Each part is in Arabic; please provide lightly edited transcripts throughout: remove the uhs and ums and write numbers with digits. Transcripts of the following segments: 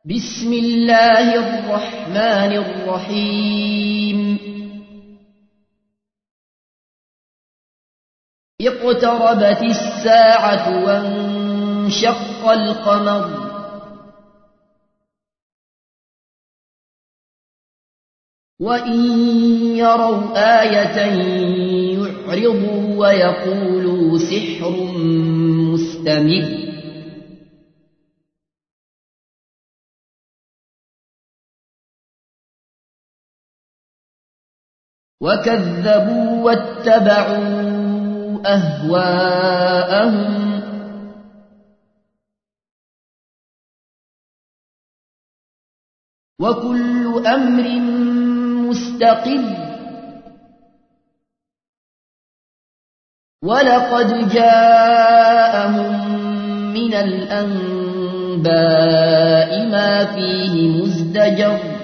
بسم الله الرحمن الرحيم اقتربت الساعة وانشق القمر وإن يروا آية يعرضوا ويقولوا سحر مستمر وكذبوا واتبعوا أهواءهم وكل أمر مستقر ولقد جاءهم من الأنباء ما فيه مزدجر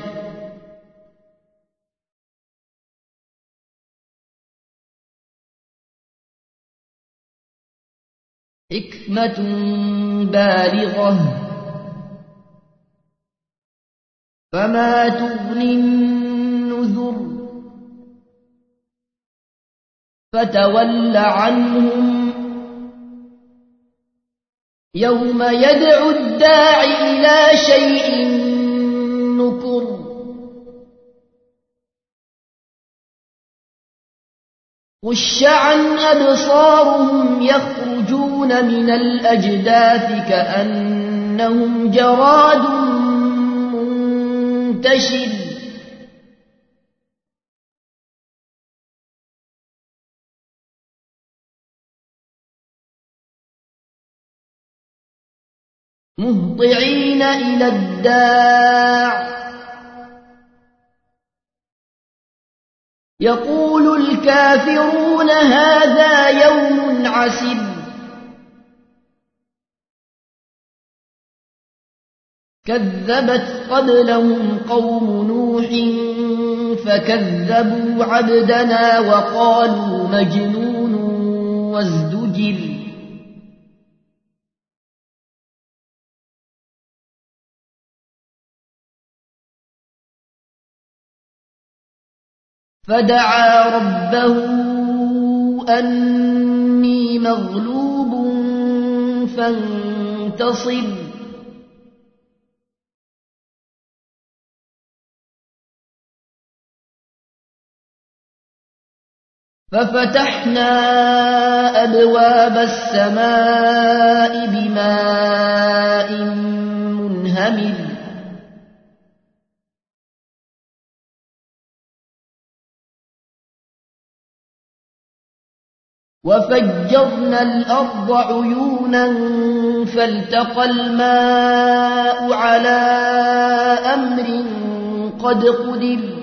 حكمة بالغة فما تغني النذر فتول عنهم يوم يدعو الداع إلى شيء نكر خش عن أبصارهم يخرجون من الأجداث كأنهم جراد منتشر مهطعين إلى الداع يقول الكافرون هذا يوم عسر كذبت قبلهم قوم نوح فكذبوا عبدنا وقالوا مجنون وازدجر فدعا ربه أني مغلوب فانتصر ففتحنا أبواب السماء بماء منهمر وفجرنا الأرض عيونا فالتقى الماء على أمر قد قدر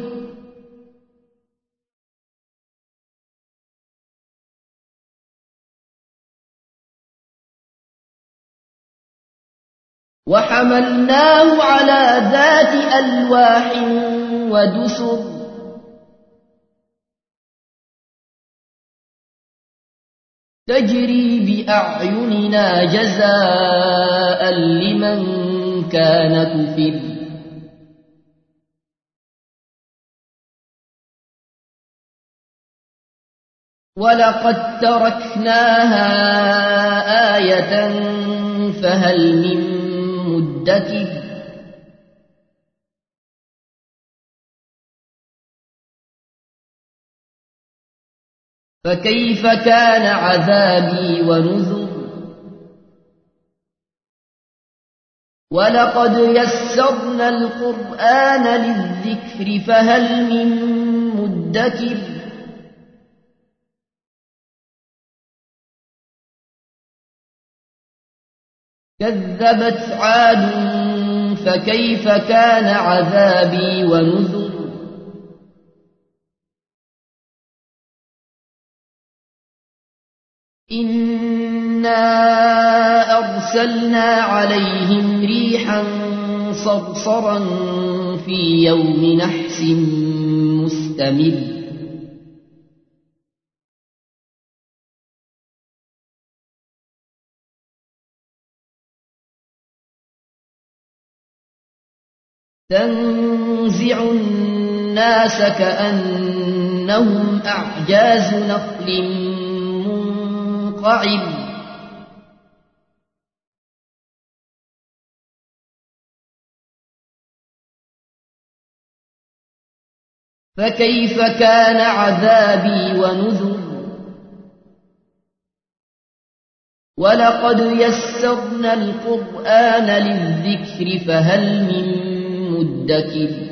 وحملناه على ذات ألواح ودسر تجري بأعيننا جزاء لمن كان كفر ولقد تركناها آية فهل من مدكر فكيف كان عذابي ونذر ولقد يسرنا القرآن للذكر فهل من مدكر كذبت عاد فكيف كان عذابي ونذر إنا أرسلنا عليهم ريحا صرصرا في يوم نحس مستمر تنزع الناس كأنهم أعجاز نخل منقعر فكيف كان عذابي ونذر ولقد يسرنا القرآن للذكر فهل من مدكر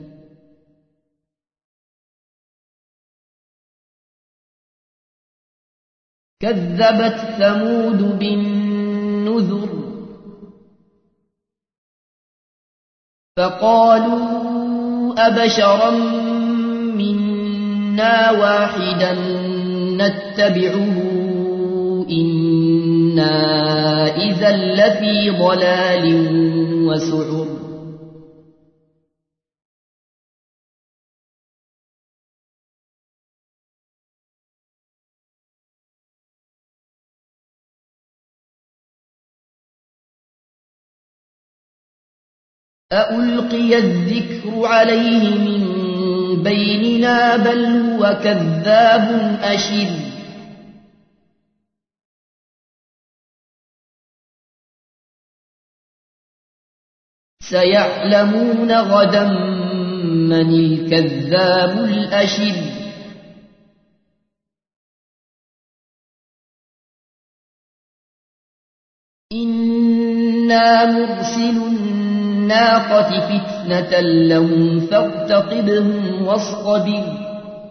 كذبت ثمود بالنذر فقالوا أبشرا منا واحدا نتبعه إنا إذا لفي ضلال وسعر أألقي الذكر عليه من بيننا بل هو كذاب أشر سيعلمون غدا من الكذاب الأشر إنا مرسل الناقة فتنة لهم فارتقبهم واصطبر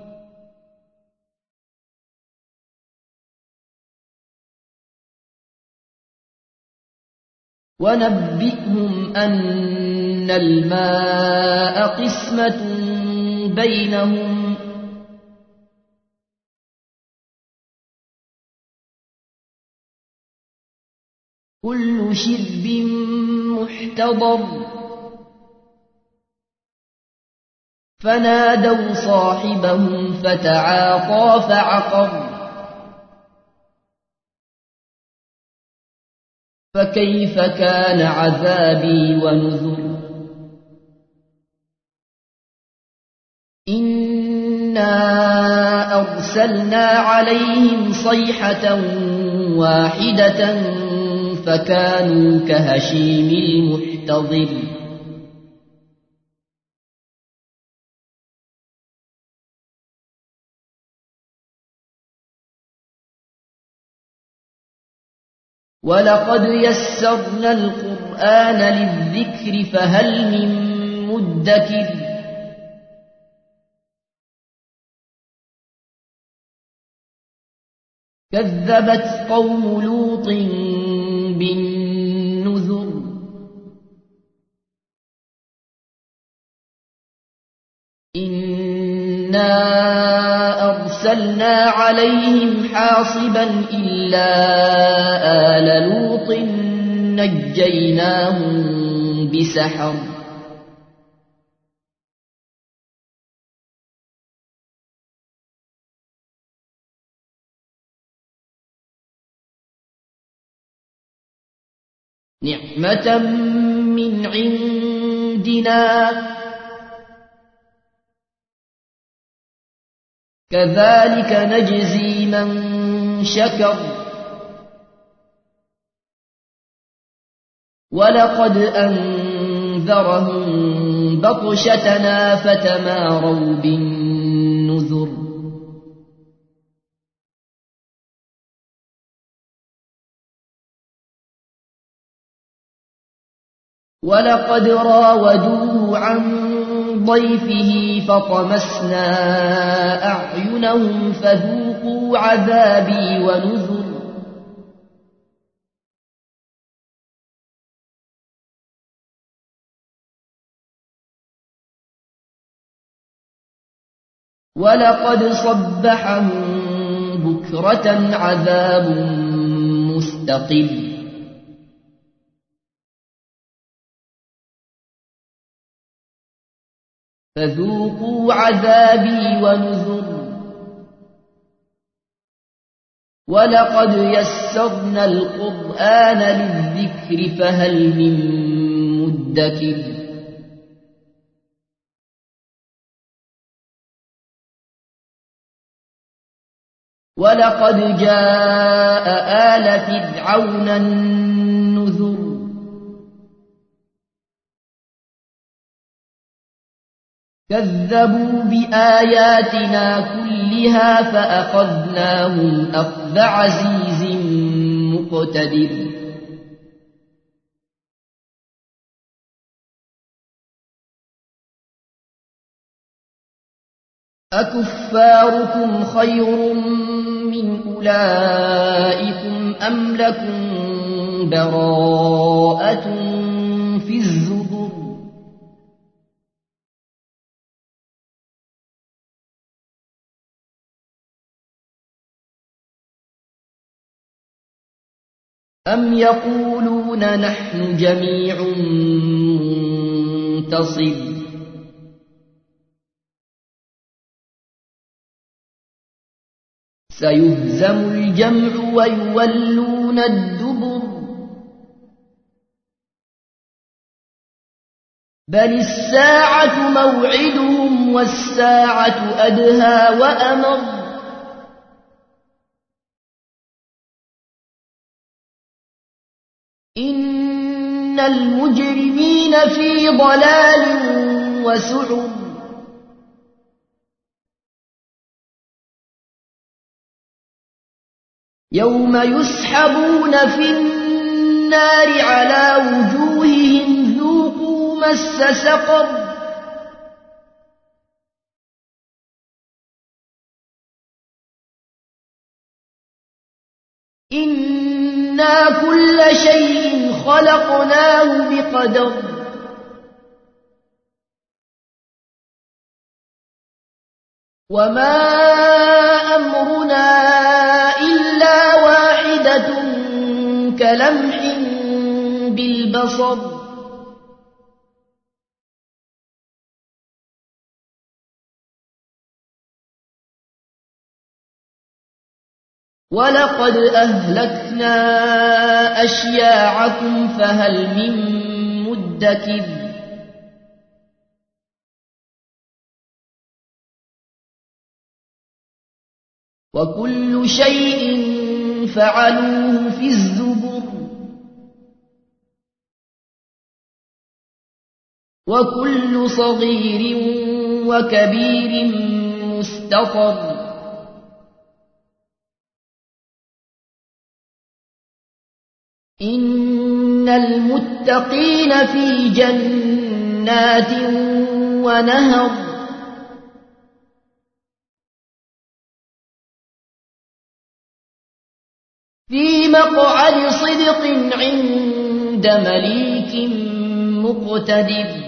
ونبئهم أن الماء قسمة بينهم كل شرب محتضر فنادوا صاحبهم فتعاطى فعقر فكيف كان عذابي ونذر إنا أرسلنا عليهم صيحة واحدة فكانوا كهشيم المحتضر ولقد يسرنا القرآن للذكر فهل من مدكر كذبت قوم لوط بالنذر إنا أرسلنا عليهم حاصبا إلا آل لوط نجيناهم بسحر نعمة من عندنا كذلك نجزي من شكر ولقد أنذرهم بطشتنا فتماروا بالنذر ولقد راودوه عن ضيفه فطمسنا أعينهم فذوقوا عذابي ونذر ولقد صبحهم بكرة عذاب مستقر فذوقوا عذابي ونذر ولقد يسرنا القرآن للذكر فهل من مدكر ولقد جاء آل فرعون النذر كذبوا بآياتنا كلها فأخذناهم أخذ عزيز مقتدر أكفاركم خير من أولئكم أم لكم براءة في الزبر أم يقولون نحن جميع منتصر سيهزم الجمع ويولون الدبر بل الساعة موعدهم والساعة أدهى وأمر إن المجرمين في ضلال وسعر يوم يسحبون في النار على وجوههم ذوقوا مس سقر إنا كل شيء خلقناه بقدر وما أمرنا إلا واحدة كلمح بالبصر ولقد أهلكنا أشياعكم فهل من مدكر وكل شيء فعلوه في الزبر وكل صغير وكبير مستطر إن المتقين في جنات ونهر في مقعد صدق عند مليك مقتدر